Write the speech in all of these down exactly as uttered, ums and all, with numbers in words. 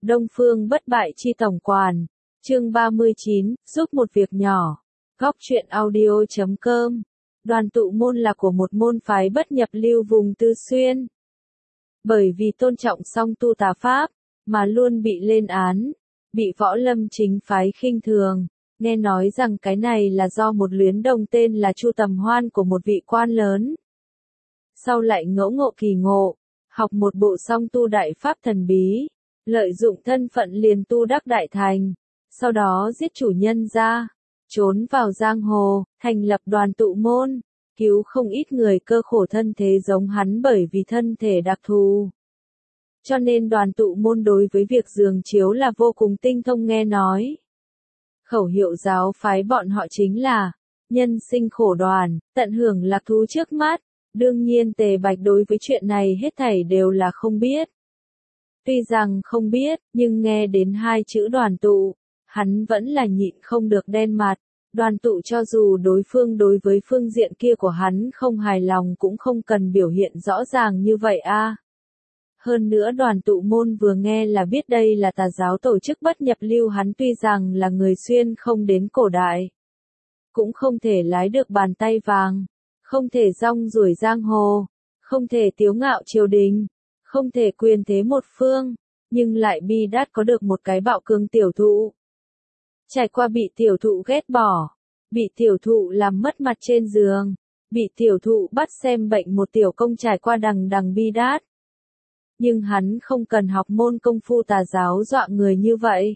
Đông Phương Bất Bại Chi Tổng Quản, chương ba mươi chín, giúp một việc nhỏ. Góc truyện audio chấm com. Đoàn tụ môn là của một môn phái bất nhập lưu vùng Tư Xuyên. Bởi vì tôn trọng song tu tà pháp, mà luôn bị lên án, bị võ lâm chính phái khinh thường. Nghe nói rằng cái này là do một luyến đồng tên là Chu Tầm Hoan của một vị quan lớn. Sau lại ngẫu ngộ kỳ ngộ, học một bộ song tu đại pháp thần bí, lợi dụng thân phận liền tu đắc đại thành, sau đó giết chủ nhân ra, trốn vào giang hồ, thành lập đoàn tụ môn, cứu không ít người cơ khổ thân thế giống hắn bởi vì thân thể đặc thù. Cho nên đoàn tụ môn đối với việc giường chiếu là vô cùng tinh thông nghe nói. Khẩu hiệu giáo phái bọn họ chính là, nhân sinh khổ đoàn, tận hưởng lạc thú trước mắt. Đương nhiên Tề Bạch đối với chuyện này hết thảy đều là không biết. Tuy rằng không biết, nhưng nghe đến hai chữ đoàn tụ, hắn vẫn là nhịn không được đen mặt. Đoàn tụ cho dù đối phương đối với phương diện kia của hắn không hài lòng cũng không cần biểu hiện rõ ràng như vậy a. À. Hơn nữa đoàn tụ môn vừa nghe là biết đây là tà giáo tổ chức bất nhập lưu, hắn tuy rằng là người xuyên không đến cổ đại, cũng không thể lái được bàn tay vàng, không thể rong ruổi giang hồ, không thể tiếu ngạo triều đình, không thể quyền thế một phương, nhưng lại bi đát có được một cái bạo cương tiểu thụ. Trải qua bị tiểu thụ ghét bỏ, bị tiểu thụ làm mất mặt trên giường, bị tiểu thụ bắt xem bệnh một tiểu công trải qua đằng đằng bi đát. Nhưng hắn không cần học môn công phu tà giáo dọa người như vậy.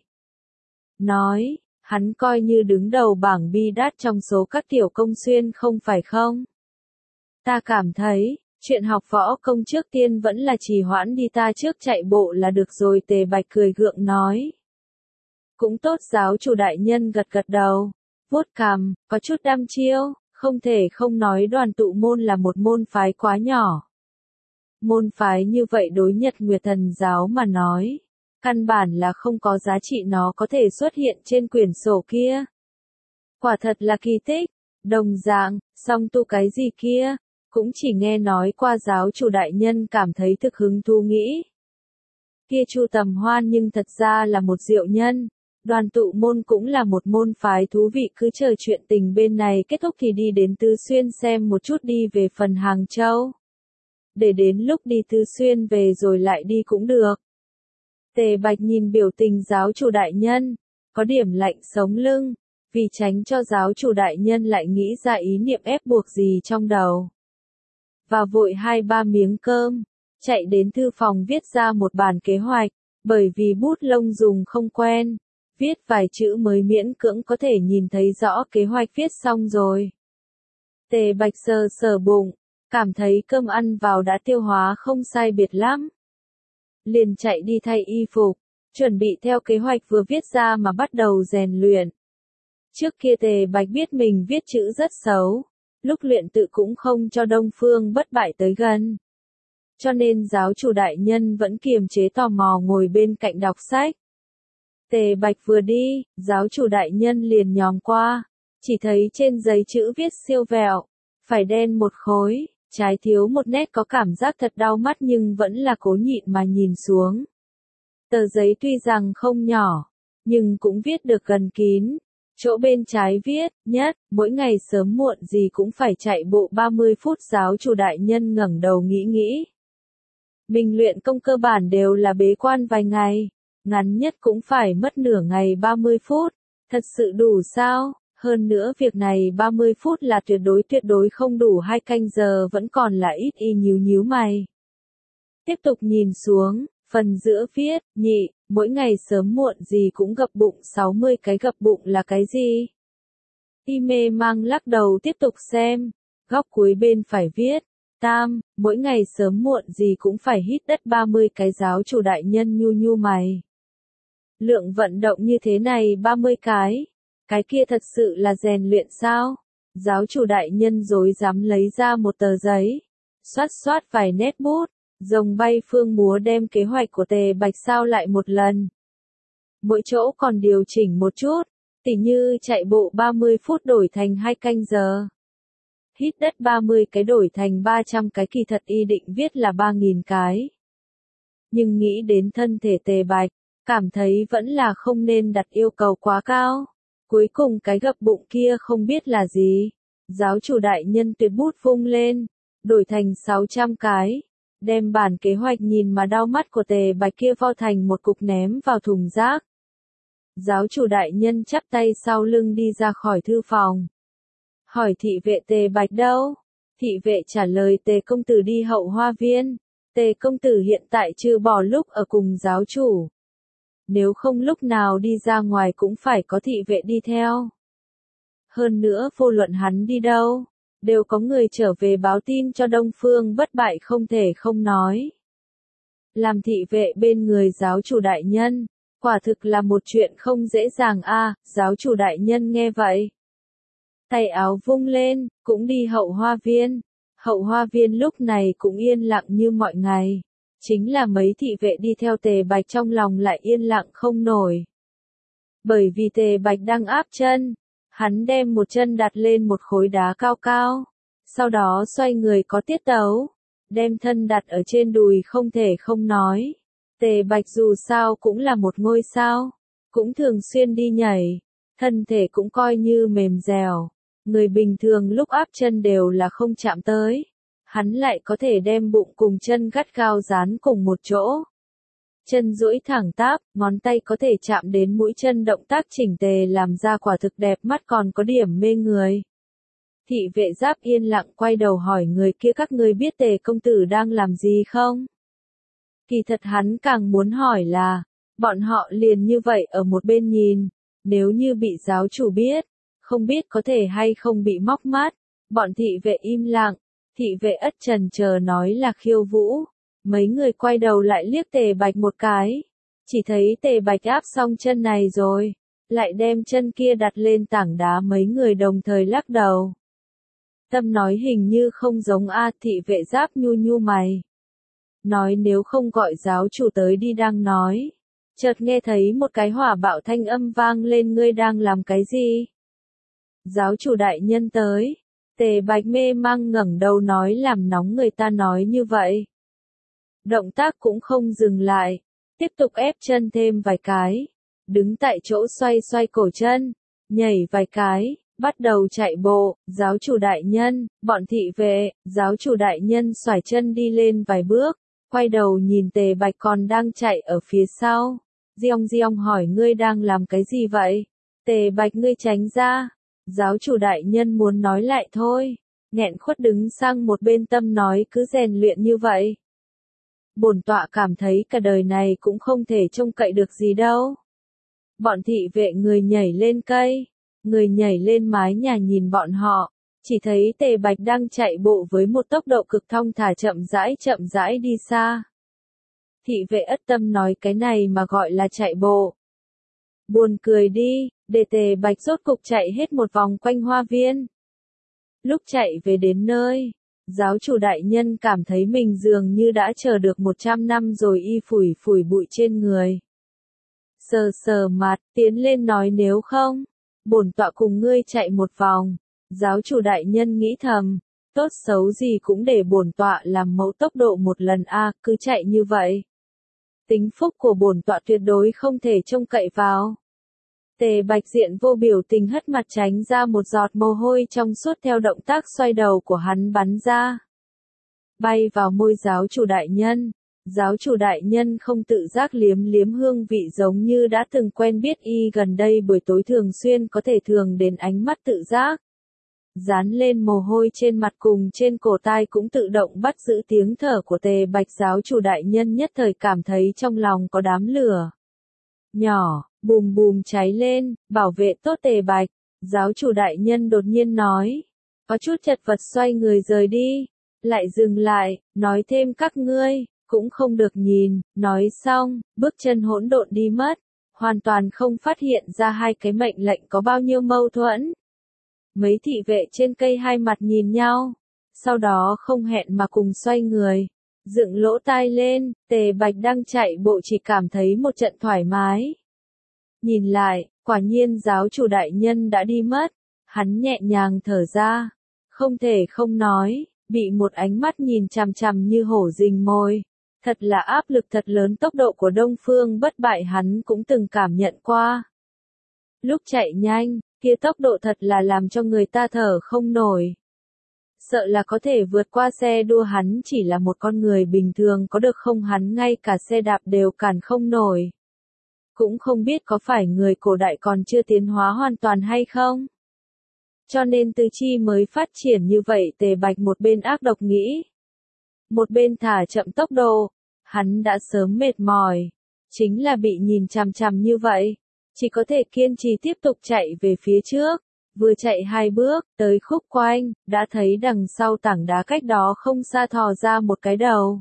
Nói, hắn coi như đứng đầu bảng bi đát trong số các tiểu công xuyên không phải không? Ta cảm thấy, chuyện học võ công trước tiên vẫn là trì hoãn đi, ta trước chạy bộ là được rồi. Tề Bạch cười gượng nói. Cũng tốt, giáo chủ đại nhân gật gật đầu, vuốt cằm, có chút đăm chiêu, không thể không nói đoàn tụ môn là một môn phái quá nhỏ. Môn phái như vậy đối Nhật Nguyệt Thần giáo mà nói, căn bản là không có giá trị nó có thể xuất hiện trên quyển sổ kia. Quả thật là kỳ tích, đồng dạng, song tu cái gì kia, cũng chỉ nghe nói qua. Giáo chủ đại nhân cảm thấy thực hứng thú nghĩ. Kia Chu Tầm Hoan nhưng thật ra là một diệu nhân, đoàn tụ môn cũng là một môn phái thú vị, cứ chờ chuyện tình bên này kết thúc thì đi đến Tư Xuyên xem một chút, đi về phần Hàng Châu. Để đến lúc đi Tư Xuyên về rồi lại đi cũng được. Tề Bạch nhìn biểu tình giáo chủ đại nhân, có điểm lạnh sống lưng, vì tránh cho giáo chủ đại nhân lại nghĩ ra ý niệm ép buộc gì trong đầu. Và vội hai ba miếng cơm, chạy đến thư phòng viết ra một bản kế hoạch, bởi vì bút lông dùng không quen, viết vài chữ mới miễn cưỡng có thể nhìn thấy rõ kế hoạch viết xong rồi. Tề Bạch sờ sờ bụng, cảm thấy cơm ăn vào đã tiêu hóa không sai biệt lắm. Liền chạy đi thay y phục, chuẩn bị theo kế hoạch vừa viết ra mà bắt đầu rèn luyện. Trước kia Tề Bạch biết mình viết chữ rất xấu, lúc luyện tự cũng không cho Đông Phương Bất Bại tới gần. Cho nên giáo chủ đại nhân vẫn kiềm chế tò mò ngồi bên cạnh đọc sách. Tề Bạch vừa đi, giáo chủ đại nhân liền nhòm qua, chỉ thấy trên giấy chữ viết siêu vẹo, phải đen một khối, trái thiếu một nét, có cảm giác thật đau mắt nhưng vẫn là cố nhịn mà nhìn xuống. Tờ giấy tuy rằng không nhỏ, nhưng cũng viết được gần kín. Chỗ bên trái viết, nhất, mỗi ngày sớm muộn gì cũng phải chạy bộ ba mươi phút. Giáo chủ đại nhân ngẩng đầu nghĩ nghĩ. Mình luyện công cơ bản đều là bế quan vài ngày, ngắn nhất cũng phải mất nửa ngày ba mươi phút, thật sự đủ sao? Hơn nữa việc này ba mươi phút là tuyệt đối tuyệt đối không đủ, hai canh giờ vẫn còn là ít. Y nhíu nhíu mày. Tiếp tục nhìn xuống, phần giữa viết, nhị, mỗi ngày sớm muộn gì cũng gập bụng sáu mươi cái, gập bụng là cái gì? Y mê mang lắc đầu tiếp tục xem, góc cuối bên phải viết, tam, mỗi ngày sớm muộn gì cũng phải hít đất ba mươi cái. Giáo chủ đại nhân nhu nhu mày. Lượng vận động như thế này ba mươi cái, cái kia thật sự là rèn luyện sao? Giáo chủ đại nhân rối rắm lấy ra một tờ giấy, xoát xoát vài nét bút, rồng bay phương múa đem kế hoạch của Tề Bạch sao lại một lần. Mỗi chỗ còn điều chỉnh một chút, tỉ như chạy bộ ba mươi phút đổi thành hai canh giờ. Hít đất ba mươi cái đổi thành ba trăm cái, kỳ thật y định viết là ba nghìn cái. Nhưng nghĩ đến thân thể Tề Bạch, cảm thấy vẫn là không nên đặt yêu cầu quá cao. Cuối cùng cái gập bụng kia không biết là gì. Giáo chủ đại nhân tuyệt bút vung lên, đổi thành sáu trăm cái, đem bản kế hoạch nhìn mà đau mắt của Tề Bạch kia vo thành một cục ném vào thùng rác. Giáo chủ đại nhân chắp tay sau lưng đi ra khỏi thư phòng. Hỏi thị vệ Tề Bạch đâu? Thị vệ trả lời Tề công tử đi hậu hoa viên. Tề công tử hiện tại trừ bỏ lúc ở cùng giáo chủ. Nếu không lúc nào đi ra ngoài cũng phải có thị vệ đi theo. Hơn nữa vô luận hắn đi đâu, đều có người trở về báo tin cho Đông Phương bất bại không thể không nói. Làm thị vệ bên người giáo chủ đại nhân, quả thực là một chuyện không dễ dàng a. À, giáo chủ đại nhân nghe vậy. Tay áo vung lên, cũng đi hậu hoa viên. Hậu hoa viên lúc này cũng yên lặng như mọi ngày. Chính là mấy thị vệ đi theo Tề Bạch trong lòng lại yên lặng không nổi. Bởi vì Tề Bạch đang áp chân, hắn đem một chân đặt lên một khối đá cao cao, sau đó xoay người có tiết tấu, đem thân đặt ở trên đùi không thể không nói. Tề Bạch dù sao cũng là một ngôi sao, cũng thường xuyên đi nhảy, thân thể cũng coi như mềm dẻo, người bình thường lúc áp chân đều là không chạm tới. Hắn lại có thể đem bụng cùng chân gắt gao dán cùng một chỗ. Chân duỗi thẳng tắp, ngón tay có thể chạm đến mũi chân, động tác chỉnh tề làm ra quả thực đẹp mắt còn có điểm mê người. Thị vệ Giáp yên lặng quay đầu hỏi người kia các ngươi biết Tề công tử đang làm gì không? Kỳ thật hắn càng muốn hỏi là, bọn họ liền như vậy ở một bên nhìn, nếu như bị giáo chủ biết, không biết có thể hay không bị móc mắt. Bọn thị vệ im lặng. Thị vệ ất trần chờ nói là khiêu vũ. Mấy người quay đầu lại liếc Tề Bạch một cái. Chỉ thấy Tề Bạch áp xong chân này rồi. Lại đem chân kia đặt lên tảng đá, mấy người đồng thời lắc đầu. Tâm nói hình như không giống a. Thị vệ Giáp nhu nhu mày. Nói nếu không gọi giáo chủ tới đi đang nói. Chợt nghe thấy một cái hỏa bạo thanh âm vang lên, ngươi đang làm cái gì? Giáo chủ đại nhân tới. Tề Bạch mê mang ngẩng đầu nói làm nóng người ta nói như vậy. Động tác cũng không dừng lại, tiếp tục ép chân thêm vài cái, đứng tại chỗ xoay xoay cổ chân, nhảy vài cái, bắt đầu chạy bộ. Giáo chủ đại nhân, bọn thị vệ, giáo chủ đại nhân xoải chân đi lên vài bước, quay đầu nhìn Tề Bạch còn đang chạy ở phía sau. Diong Diong hỏi ngươi đang làm cái gì vậy? Tề Bạch ngươi tránh ra. Giáo chủ đại nhân muốn nói lại thôi, nghẹn khuất đứng sang một bên, tâm nói cứ rèn luyện như vậy. Bổn tọa cảm thấy cả đời này cũng không thể trông cậy được gì đâu. Bọn thị vệ người nhảy lên cây, người nhảy lên mái nhà nhìn bọn họ, chỉ thấy Tề Bạch đang chạy bộ với một tốc độ cực thong thả, chậm rãi chậm rãi đi xa. Thị vệ ất tâm nói cái này mà gọi là chạy bộ. Buồn cười đi, để Tề Bạch rốt cục chạy hết một vòng quanh hoa viên. Lúc chạy về đến nơi, giáo chủ đại nhân cảm thấy mình dường như đã chờ được một trăm năm rồi, y phủi phủi bụi trên người. Sờ sờ mặt, tiến lên nói nếu không, bổn tọa cùng ngươi chạy một vòng. Giáo chủ đại nhân nghĩ thầm, tốt xấu gì cũng để bổn tọa làm mẫu tốc độ một lần a, à, cứ chạy như vậy. Tính phúc của bổn tọa tuyệt đối không thể trông cậy vào. Tề Bạch diện vô biểu tình hất mặt tránh ra một giọt mồ hôi trong suốt theo động tác xoay đầu của hắn bắn ra. Bay vào môi giáo chủ đại nhân. Giáo chủ đại nhân không tự giác liếm liếm hương vị giống như đã từng quen biết y, gần đây buổi tối thường xuyên có thể thường đến ánh mắt tự giác. Dán lên mồ hôi trên mặt cùng trên cổ tai cũng tự động bắt giữ tiếng thở của Tề Bạch. Giáo chủ đại nhân nhất thời cảm thấy trong lòng có đám lửa nhỏ, bùm bùm cháy lên, bảo vệ tốt Tề Bạch. Giáo chủ đại nhân đột nhiên nói, có chút chật vật xoay người rời đi, lại dừng lại, nói thêm các ngươi, cũng không được nhìn, nói xong, bước chân hỗn độn đi mất, hoàn toàn không phát hiện ra hai cái mệnh lệnh có bao nhiêu mâu thuẫn. Mấy thị vệ trên cây hai mặt nhìn nhau, sau đó không hẹn mà cùng xoay người, dựng lỗ tai lên. Tề Bạch đang chạy bộ chỉ cảm thấy một trận thoải mái. Nhìn lại, quả nhiên giáo chủ đại nhân đã đi mất, hắn nhẹ nhàng thở ra, không thể không nói, bị một ánh mắt nhìn chằm chằm như hổ rình mồi, Thật là áp lực thật lớn, tốc độ của Đông Phương Bất Bại hắn cũng từng cảm nhận qua. Lúc chạy nhanh, kia tốc độ thật là làm cho người ta thở không nổi. Sợ là có thể vượt qua xe đua, hắn chỉ là một con người bình thường có được không, hắn ngay cả xe đạp đều cản không nổi. Cũng không biết có phải người cổ đại còn chưa tiến hóa hoàn toàn hay không. Cho nên Tư Chi mới phát triển như vậy. Tề Bạch một bên ác độc nghĩ, một bên thả chậm tốc độ. Hắn đã sớm mệt mỏi, chính là bị nhìn chằm chằm như vậy, chỉ có thể kiên trì tiếp tục chạy về phía trước. Vừa chạy hai bước, tới khúc quanh, đã thấy đằng sau tảng đá cách đó không xa thò ra một cái đầu.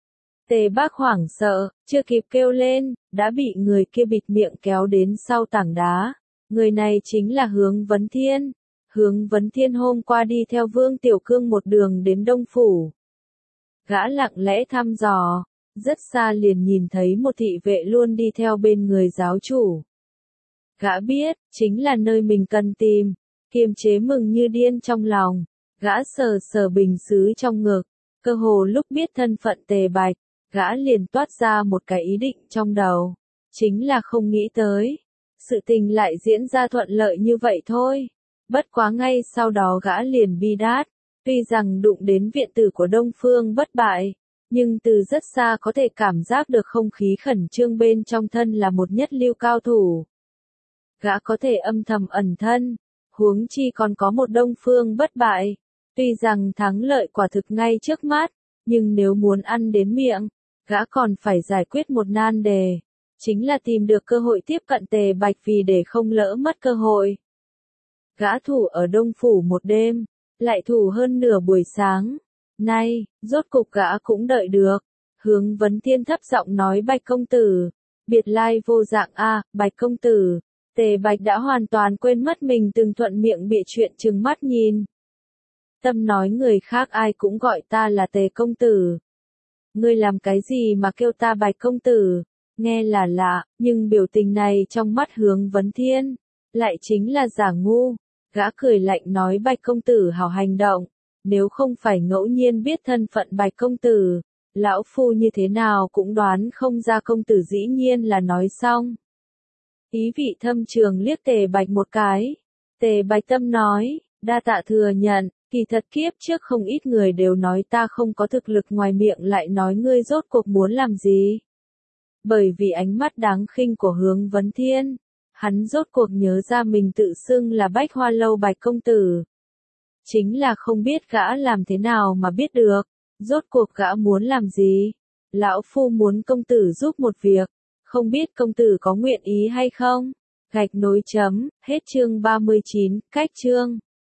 Tề Bác hoảng sợ, chưa kịp kêu lên, đã bị người kia bịt miệng kéo đến sau tảng đá. Người này chính là Hướng Vấn Thiên. Hướng Vấn Thiên hôm qua đi theo Vương Tiểu Cương một đường đến Đông Phủ. Gã lặng lẽ thăm dò, rất xa liền nhìn thấy một thị vệ luôn đi theo bên người giáo chủ. Gã biết, chính là nơi mình cần tìm, kiềm chế mừng như điên trong lòng. Gã sờ sờ bình sứ trong ngực, cơ hồ lúc biết thân phận Tề Bạch, gã liền toát ra một cái ý định trong đầu. Chính là không nghĩ tới, sự tình lại diễn ra thuận lợi như vậy thôi. Bất quá ngay sau đó gã liền bi đát, tuy rằng đụng đến viện tử của Đông Phương Bất Bại, nhưng từ rất xa có thể cảm giác được không khí khẩn trương bên trong thân là một nhất lưu cao thủ. Gã có thể âm thầm ẩn thân, huống chi còn có một Đông Phương Bất Bại. Tuy rằng thắng lợi quả thực ngay trước mắt, nhưng nếu muốn ăn đến miệng, gã còn phải giải quyết một nan đề, chính là tìm được cơ hội tiếp cận Tề Bạch, vì để không lỡ mất cơ hội. Gã thủ ở Đông Phủ một đêm, lại thủ hơn nửa buổi sáng. Nay, rốt cục gã cũng đợi được. Hướng Vấn Thiên thấp giọng nói, Bạch công tử, biệt lai vô dạng a, à, Bạch công tử. Tề Bạch đã hoàn toàn quên mất mình từng thuận miệng bịa chuyện, trừng mắt nhìn. Tâm nói người khác ai cũng gọi ta là Tề công tử. Ngươi làm cái gì mà kêu ta Bạch công tử? Nghe là lạ, nhưng biểu tình này trong mắt Hướng Vấn Thiên lại chính là giả ngu. Gã cười lạnh nói, Bạch công tử hảo hành động, nếu không phải ngẫu nhiên biết thân phận Bạch công tử, lão phu như thế nào cũng đoán không ra công tử dĩ nhiên là nói xong. Ý vị thâm trường liếc Tề Bạch một cái. Tề Bạch tâm nói, đa tạ thừa nhận, kỳ thật kiếp trước không ít người đều nói ta không có thực lực, ngoài miệng lại nói ngươi rốt cuộc muốn làm gì. Bởi vì ánh mắt đáng khinh của Hướng Vấn Thiên, hắn rốt cuộc nhớ ra mình tự xưng là Bách Hoa Lâu Bạch công tử. Chính là không biết gã làm thế nào mà biết được, rốt cuộc gã muốn làm gì. Lão phu muốn công tử giúp một việc, không biết công tử có nguyện ý hay không? Gạch nối chấm, hết chương ba mươi chín, cách chương.